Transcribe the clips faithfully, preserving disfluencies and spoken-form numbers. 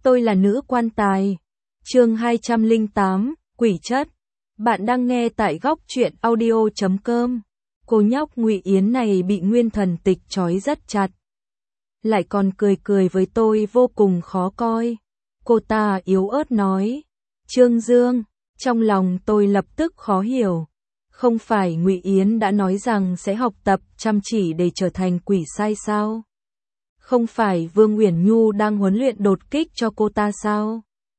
Tôi là nữ quan tài. Chương hai trăm lẻ tám, Quỷ chất. Bạn đang nghe tại góc truyện audio chấm com. Cô nhóc Ngụy Yến này bị Nguyên Thần Tịch trói rất chặt. Lại còn cười cười với tôi vô cùng khó coi. Cô ta yếu ớt nói. Trương Dương, trong lòng tôi lập tức khó hiểu. Không phải Ngụy Yến đã nói rằng sẽ học tập chăm chỉ để trở thành quỷ sai sao? Không phải Vương Uyển Nhu đang huấn luyện đột kích cho cô ta sao?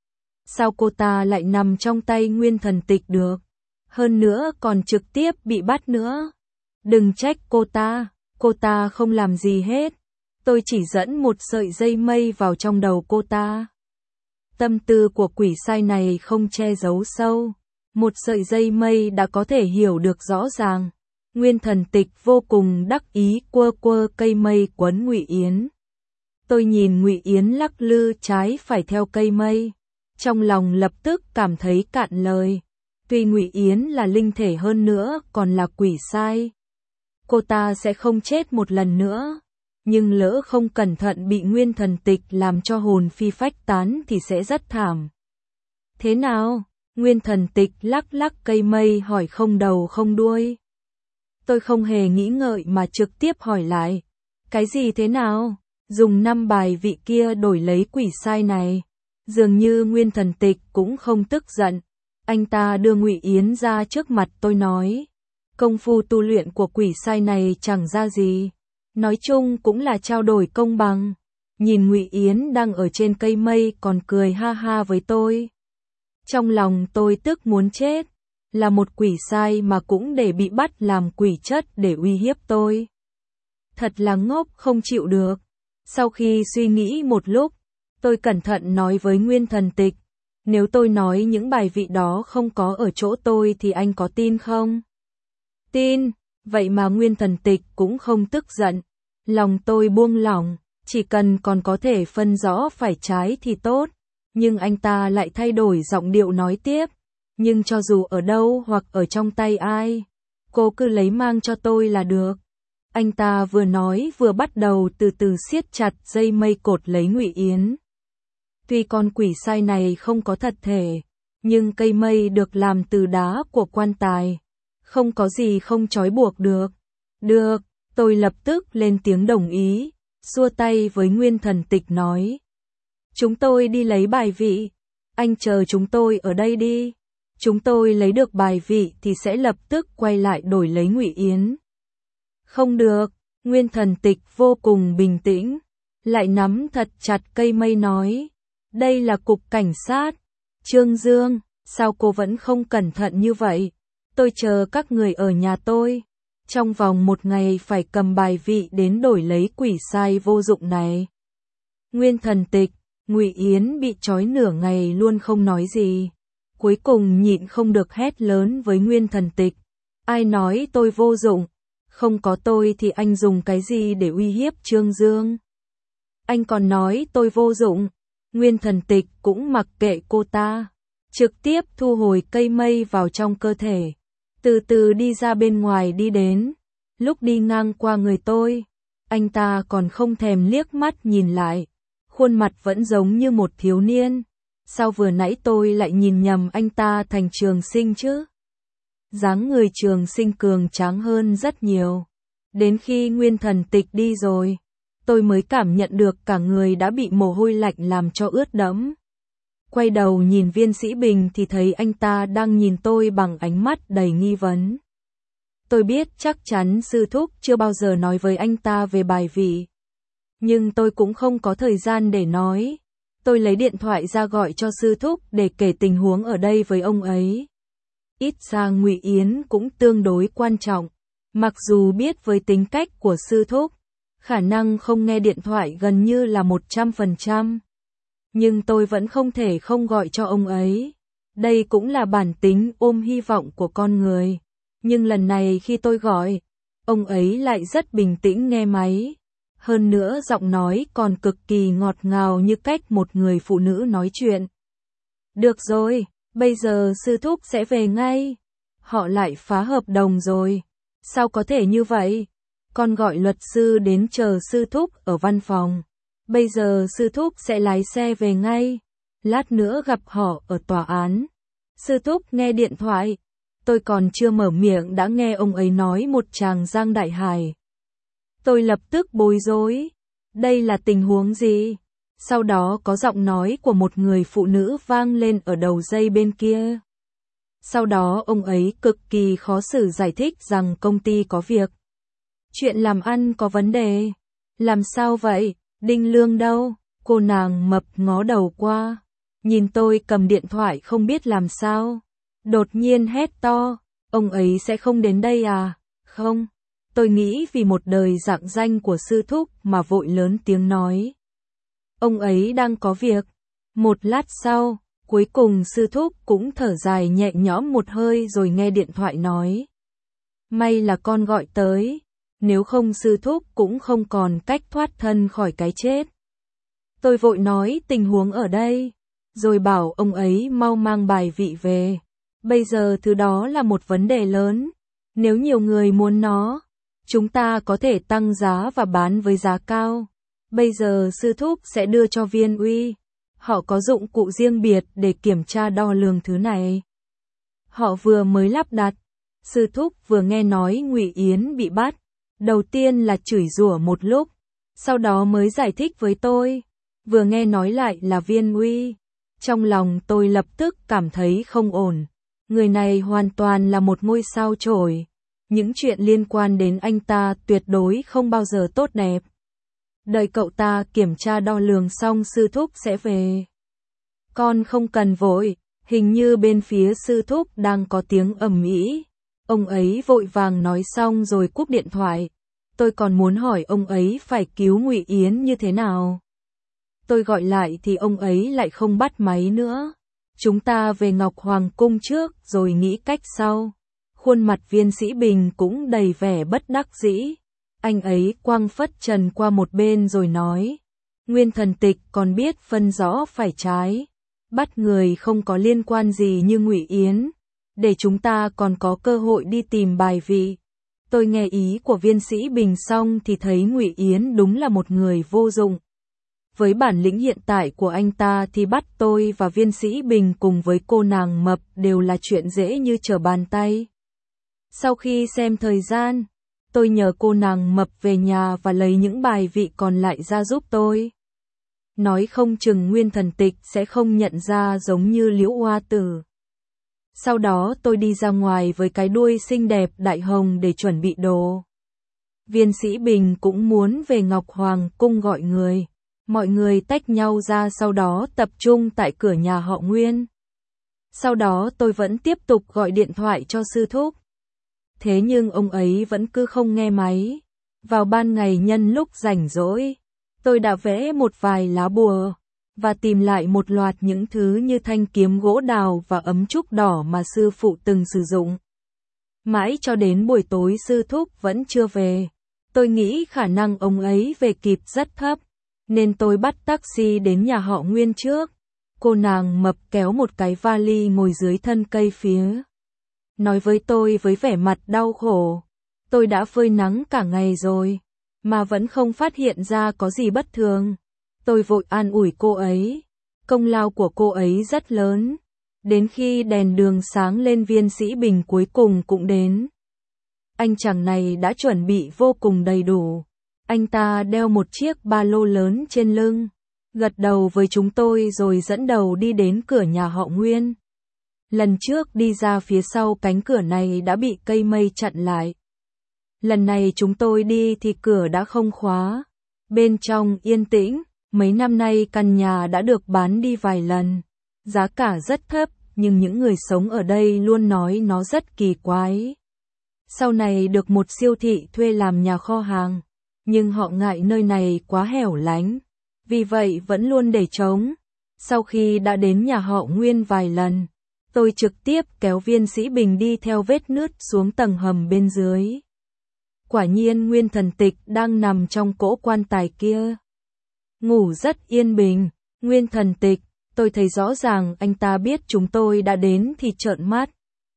Sao cô ta lại nằm trong tay Nguyên Thần Tịch được? Hơn nữa còn trực tiếp bị bắt nữa. Đừng trách cô ta, cô ta không làm gì hết. Tôi chỉ dẫn một sợi dây mây vào trong đầu cô ta. Tâm tư của quỷ sai này không che giấu sâu. Một sợi dây mây đã có thể hiểu được rõ ràng. Nguyên Thần Tịch vô cùng đắc ý quơ quơ cây mây quấn Ngụy Yến. Tôi nhìn Ngụy Yến lắc lư trái phải theo cây mây, trong lòng lập tức cảm thấy cạn lời. Tuy Ngụy Yến là linh thể hơn nữa còn là quỷ sai, cô ta sẽ không chết một lần nữa, nhưng lỡ không cẩn thận bị Nguyên Thần Tịch làm cho hồn phi phách tán thì sẽ rất thảm. Thế nào? Nguyên Thần Tịch lắc lắc cây mây hỏi không đầu không đuôi. Tôi không hề nghĩ ngợi mà trực tiếp hỏi lại. Cái gì thế nào? Dùng năm bài vị kia đổi lấy quỷ sai này. Dường như Nguyên Thần Tịch cũng không tức giận. Anh ta đưa Ngụy Yến ra trước mặt tôi nói. Công phu tu luyện của quỷ sai này chẳng ra gì. Nói chung cũng là trao đổi công bằng. Nhìn Ngụy Yến đang ở trên cây mây còn cười ha ha với tôi. Trong lòng tôi tức muốn chết. Là một quỷ sai mà cũng để bị bắt làm quỷ chất để uy hiếp tôi. Thật là ngốc không chịu được. Sau khi suy nghĩ một lúc, tôi cẩn thận nói với Nguyên Thần Tịch. Nếu tôi nói những bài vị đó không có ở chỗ tôi thì anh có tin không? Tin. Vậy mà Nguyên Thần Tịch cũng không tức giận. Lòng tôi buông lỏng. Chỉ cần còn có thể phân rõ phải trái thì tốt. Nhưng anh ta lại thay đổi giọng điệu nói tiếp. Nhưng cho dù ở đâu hoặc ở trong tay ai, cô cứ lấy mang cho tôi là được. Anh ta vừa nói vừa bắt đầu từ từ siết chặt dây mây cột lấy Ngụy Yến. Tuy con quỷ sai này không có thật thể, nhưng cây mây được làm từ đá của quan tài. Không có gì không trói buộc được. Được, tôi lập tức lên tiếng đồng ý, xua tay với Nguyên Thần Tịch nói. Chúng tôi đi lấy bài vị, anh chờ chúng tôi ở đây đi. Chúng tôi lấy được bài vị thì sẽ lập tức quay lại đổi lấy Ngụy Yến. Không được, Nguyên Thần Tịch vô cùng bình tĩnh, lại nắm thật chặt cây mây nói. Đây là cục cảnh sát. Trương Dương, sao cô vẫn không cẩn thận như vậy? Tôi chờ các người ở nhà tôi. Trong vòng một ngày phải cầm bài vị đến đổi lấy quỷ sai vô dụng này. Nguyên Thần Tịch, Ngụy Yến bị trói nửa ngày luôn không nói gì. Cuối cùng nhịn không được hét lớn với Nguyên Thần Tịch. Ai nói tôi vô dụng? Không có tôi thì anh dùng cái gì để uy hiếp Trương Dương? Anh còn nói tôi vô dụng. Nguyên Thần Tịch cũng mặc kệ cô ta. Trực tiếp thu hồi cây mây vào trong cơ thể. Từ từ đi ra bên ngoài đi đến. Lúc đi ngang qua người tôi, anh ta còn không thèm liếc mắt nhìn lại. Khuôn mặt vẫn giống như một thiếu niên. Sao vừa nãy tôi lại nhìn nhầm anh ta thành Trường Sinh chứ? Dáng người Trường Sinh cường tráng hơn rất nhiều. Đến khi Nguyên Thần Tịch đi rồi, tôi mới cảm nhận được cả người đã bị mồ hôi lạnh làm cho ướt đẫm. Quay đầu nhìn Viên Sĩ Bình thì thấy anh ta đang nhìn tôi bằng ánh mắt đầy nghi vấn. Tôi biết chắc chắn sư thúc chưa bao giờ nói với anh ta về bài vị. Nhưng tôi cũng không có thời gian để nói. Tôi lấy điện thoại ra gọi cho sư thúc để kể tình huống ở đây với ông ấy. Ít ra Ngụy Yến cũng tương đối quan trọng. Mặc dù biết với tính cách của sư thúc, khả năng không nghe điện thoại gần như là một trăm phần trăm. Nhưng tôi vẫn không thể không gọi cho ông ấy. Đây cũng là bản tính ôm hy vọng của con người. Nhưng lần này khi tôi gọi, ông ấy lại rất bình tĩnh nghe máy. Hơn nữa giọng nói còn cực kỳ ngọt ngào như cách một người phụ nữ nói chuyện. Được rồi, bây giờ sư thúc sẽ về ngay. Họ lại phá hợp đồng rồi. Sao có thể như vậy? Con gọi luật sư đến chờ sư thúc ở văn phòng. Bây giờ sư thúc sẽ lái xe về ngay. Lát nữa gặp họ ở tòa án. Sư thúc nghe điện thoại. Tôi còn chưa mở miệng đã nghe ông ấy nói một tràng giang đại hài. Tôi lập tức bối rối. Đây là tình huống gì? Sau đó có giọng nói của một người phụ nữ vang lên ở đầu dây bên kia. Sau đó ông ấy cực kỳ khó xử giải thích rằng công ty có việc. Chuyện làm ăn có vấn đề. Làm sao vậy? Đinh Lương đâu? Cô nàng mập ngó đầu qua. Nhìn tôi cầm điện thoại không biết làm sao. Đột nhiên hét to. Ông ấy sẽ không đến đây à? Không. Tôi nghĩ vì một đời rạng danh của sư thúc mà vội lớn tiếng nói. Ông ấy đang có việc. Một lát sau, cuối cùng sư thúc cũng thở dài nhẹ nhõm một hơi rồi nghe điện thoại nói. May là con gọi tới. Nếu không sư thúc cũng không còn cách thoát thân khỏi cái chết. Tôi vội nói tình huống ở đây. Rồi bảo ông ấy mau mang bài vị về. Bây giờ thứ đó là một vấn đề lớn. Nếu nhiều người muốn nó, chúng ta có thể tăng giá và bán với giá cao. Bây giờ sư thúc sẽ đưa cho Viên Uy. Họ có dụng cụ riêng biệt để kiểm tra đo lường thứ này. Họ vừa mới lắp đặt. Sư thúc vừa nghe nói Ngụy Yến bị bắt. Đầu tiên là chửi rủa một lúc. Sau đó mới giải thích với tôi. Vừa nghe nói lại là Viên Uy. Trong lòng tôi lập tức cảm thấy không ổn. Người này hoàn toàn là một ngôi sao chổi. Những chuyện liên quan đến anh ta tuyệt đối không bao giờ tốt đẹp. Đợi cậu ta kiểm tra đo lường xong sư thúc sẽ về. Con không cần vội, hình như bên phía sư thúc đang có tiếng ầm ĩ. Ông ấy vội vàng nói xong rồi cúp điện thoại. Tôi còn muốn hỏi ông ấy phải cứu Ngụy Yến như thế nào. Tôi gọi lại thì ông ấy lại không bắt máy nữa. Chúng ta về Ngọc Hoàng Cung trước rồi nghĩ cách sau. Khuôn mặt Viên Sĩ Bình cũng đầy vẻ bất đắc dĩ. Anh ấy quăng phất trần qua một bên rồi nói. Nguyên thần tịch còn biết phân rõ phải trái. Bắt người không có liên quan gì như Ngụy Yến. Để chúng ta còn có cơ hội đi tìm bài vị. Tôi nghe ý của Viên Sĩ Bình xong thì thấy Ngụy Yến đúng là một người vô dụng. Với bản lĩnh hiện tại của anh ta thì bắt tôi và Viên Sĩ Bình cùng với cô nàng mập đều là chuyện dễ như trở bàn tay. Sau khi xem thời gian, tôi nhờ cô nàng mập về nhà và lấy những bài vị còn lại ra giúp tôi. Nói không chừng Nguyên thần tịch sẽ không nhận ra giống như Liễu Hoa Tử. Sau đó tôi đi ra ngoài với cái đuôi xinh đẹp đại hồng để chuẩn bị đồ. Viên Sĩ Bình cũng muốn về Ngọc Hoàng Cung gọi người. Mọi người tách nhau ra sau đó tập trung tại cửa nhà họ Nguyên. Sau đó tôi vẫn tiếp tục gọi điện thoại cho sư thúc. Thế nhưng ông ấy vẫn cứ không nghe máy. Vào ban ngày nhân lúc rảnh rỗi, tôi đã vẽ một vài lá bùa và tìm lại một loạt những thứ như thanh kiếm gỗ đào và ấm trúc đỏ mà sư phụ từng sử dụng. Mãi cho đến buổi tối sư thúc vẫn chưa về. Tôi nghĩ khả năng ông ấy về kịp rất thấp, nên tôi bắt taxi đến nhà họ Nguyên trước. Cô nàng mập kéo một cái vali ngồi dưới thân cây phía. Nói với tôi với vẻ mặt đau khổ. Tôi đã phơi nắng cả ngày rồi, mà vẫn không phát hiện ra có gì bất thường. Tôi vội an ủi cô ấy. Công lao của cô ấy rất lớn. Đến khi đèn đường sáng lên Viên Sĩ Bình cuối cùng cũng đến. Anh chàng này đã chuẩn bị vô cùng đầy đủ. Anh ta đeo một chiếc ba lô lớn trên lưng, gật đầu với chúng tôi rồi dẫn đầu đi đến cửa nhà họ Nguyên. Lần trước đi ra phía sau cánh cửa này đã bị cây mây chặn lại. Lần này chúng tôi đi thì cửa đã không khóa. Bên trong yên tĩnh, mấy năm nay căn nhà đã được bán đi vài lần. Giá cả rất thấp, nhưng những người sống ở đây luôn nói nó rất kỳ quái. Sau này được một siêu thị thuê làm nhà kho hàng, nhưng họ ngại nơi này quá hẻo lánh, vì vậy vẫn luôn để trống. Sau khi đã đến nhà họ Nguyên vài lần, tôi trực tiếp kéo Viên Sĩ Bình đi theo vết nứt xuống tầng hầm bên dưới. Quả nhiên Nguyên thần tịch đang nằm trong cỗ quan tài kia. Ngủ rất yên bình. Nguyên thần tịch, tôi thấy rõ ràng anh ta biết chúng tôi đã đến thì trợn mắt.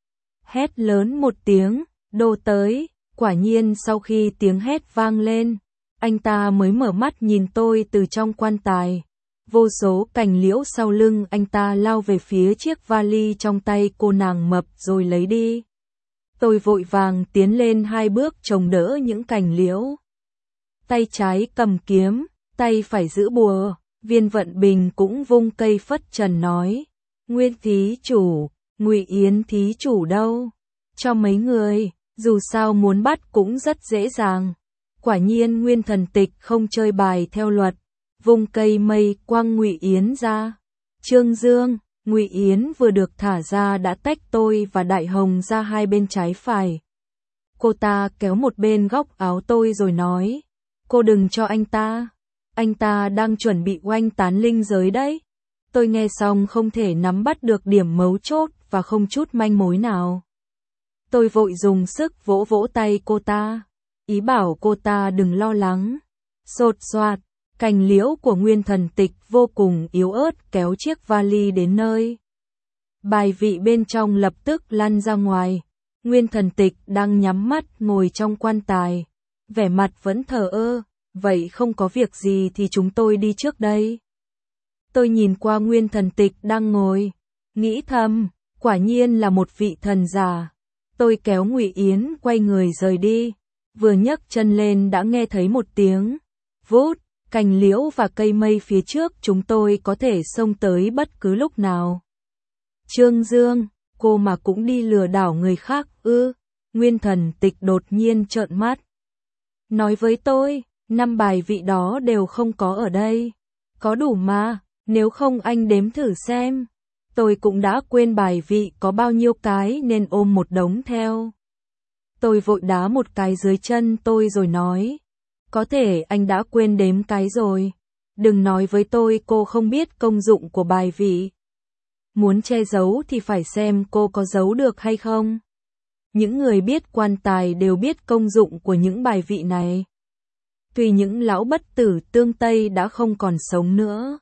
Hét lớn một tiếng, đồ tới. Quả nhiên sau khi tiếng hét vang lên, Anh ta mới mở mắt nhìn tôi từ trong quan tài. Vô số cành liễu sau lưng anh ta lao về phía chiếc vali trong tay cô nàng mập rồi lấy đi. Tôi vội vàng tiến lên hai bước chống đỡ những cành liễu. Tay trái cầm kiếm, tay phải giữ bùa. Viên Vận Bình cũng vung cây phất trần nói: Nguyên thí chủ, Ngụy Yến thí chủ đâu? Cho mấy người, dù sao muốn bắt cũng rất dễ dàng. Quả nhiên Nguyên Thần Tịch không chơi bài theo luật, vung cây mây quăng Ngụy Yến ra. Trương Dương, Ngụy Yến vừa được thả ra đã tách tôi và Đại Hồng ra hai bên trái phải. Cô ta kéo một bên góc áo tôi rồi nói: Cô đừng cho anh ta, anh ta đang chuẩn bị oanh tán linh giới đấy. Tôi nghe xong không thể nắm bắt được điểm mấu chốt và không chút manh mối nào. Tôi vội dùng sức vỗ vỗ tay cô ta, ý bảo cô ta đừng lo lắng. Sột soạt, cành liễu của Nguyên Thần Tịch vô cùng yếu ớt kéo chiếc vali đến nơi. Bài vị bên trong lập tức lăn ra ngoài. Nguyên Thần Tịch đang nhắm mắt ngồi trong quan tài, vẻ mặt vẫn thờ ơ. Vậy không có việc gì thì chúng tôi đi trước đây. Tôi nhìn qua Nguyên Thần Tịch đang ngồi, nghĩ thầm, quả nhiên là một vị thần giả. Tôi kéo Ngụy Yến quay người rời đi, vừa nhấc chân lên đã nghe thấy một tiếng vút, cành liễu và cây mây phía trước chúng tôi có thể xông tới bất cứ lúc nào. Trương Dương, cô mà cũng đi lừa đảo người khác ư? Nguyên Thần Tịch đột nhiên trợn mắt. Nói với tôi, năm bài vị đó đều không có ở đây. Có đủ mà, nếu không anh đếm thử xem. Tôi cũng đã quên bài vị có bao nhiêu cái nên ôm một đống theo. Tôi vội đá một cái dưới chân tôi rồi nói: Có thể anh đã quên đếm cái rồi. Đừng nói với tôi cô không biết công dụng của bài vị. Muốn che giấu thì phải xem cô có giấu được hay không. Những người biết quan tài đều biết công dụng của những bài vị này. Tuy những lão bất tử tương Tây đã không còn sống nữa,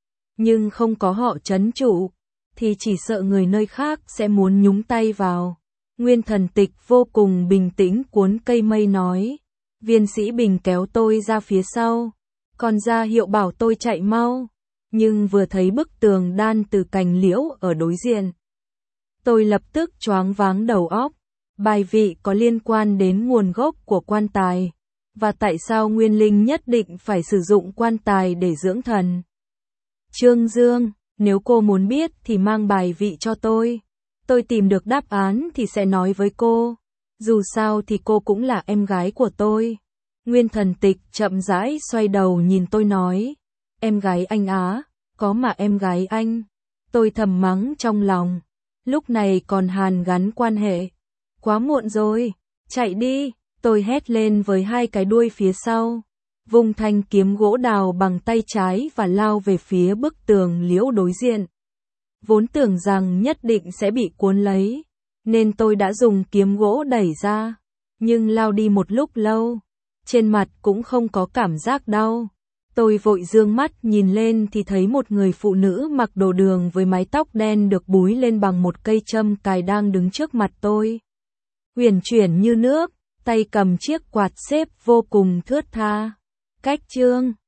nhưng không có họ trấn trụ, thì chỉ sợ người nơi khác sẽ muốn nhúng tay vào. Nguyên Thần Tịch vô cùng bình tĩnh cuốn cây mây nói: Viên Sĩ Bình kéo tôi ra phía sau, còn ra hiệu bảo tôi chạy mau, nhưng vừa thấy bức tường đan từ cành liễu ở đối diện, tôi lập tức choáng váng đầu óc. Bài vị có liên quan đến nguồn gốc của quan tài, và tại sao Nguyên Linh nhất định phải sử dụng quan tài để dưỡng thần. Trương Dương, nếu cô muốn biết thì mang bài vị cho tôi. Tôi tìm được đáp án thì sẽ nói với cô. Dù sao thì cô cũng là em gái của tôi. Nguyên Thần Tịch chậm rãi xoay đầu nhìn tôi nói: Em gái anh á, có mà em gái anh. Tôi thầm mắng trong lòng, lúc này còn hàn gắn quan hệ. Quá muộn rồi, chạy đi, tôi hét lên với hai cái đuôi phía sau. Vung thanh kiếm gỗ đào bằng tay trái và lao về phía bức tường liễu đối diện. Vốn tưởng rằng nhất định sẽ bị cuốn lấy, nên tôi đã dùng kiếm gỗ đẩy ra. Nhưng lao đi một lúc lâu, trên mặt cũng không có cảm giác đau. Tôi vội dương mắt nhìn lên thì thấy một người phụ nữ mặc đồ đường với mái tóc đen được búi lên bằng một cây châm cài đang đứng trước mặt tôi. Huyền chuyển như nước, tay cầm chiếc quạt xếp vô cùng thướt tha. Cách Trương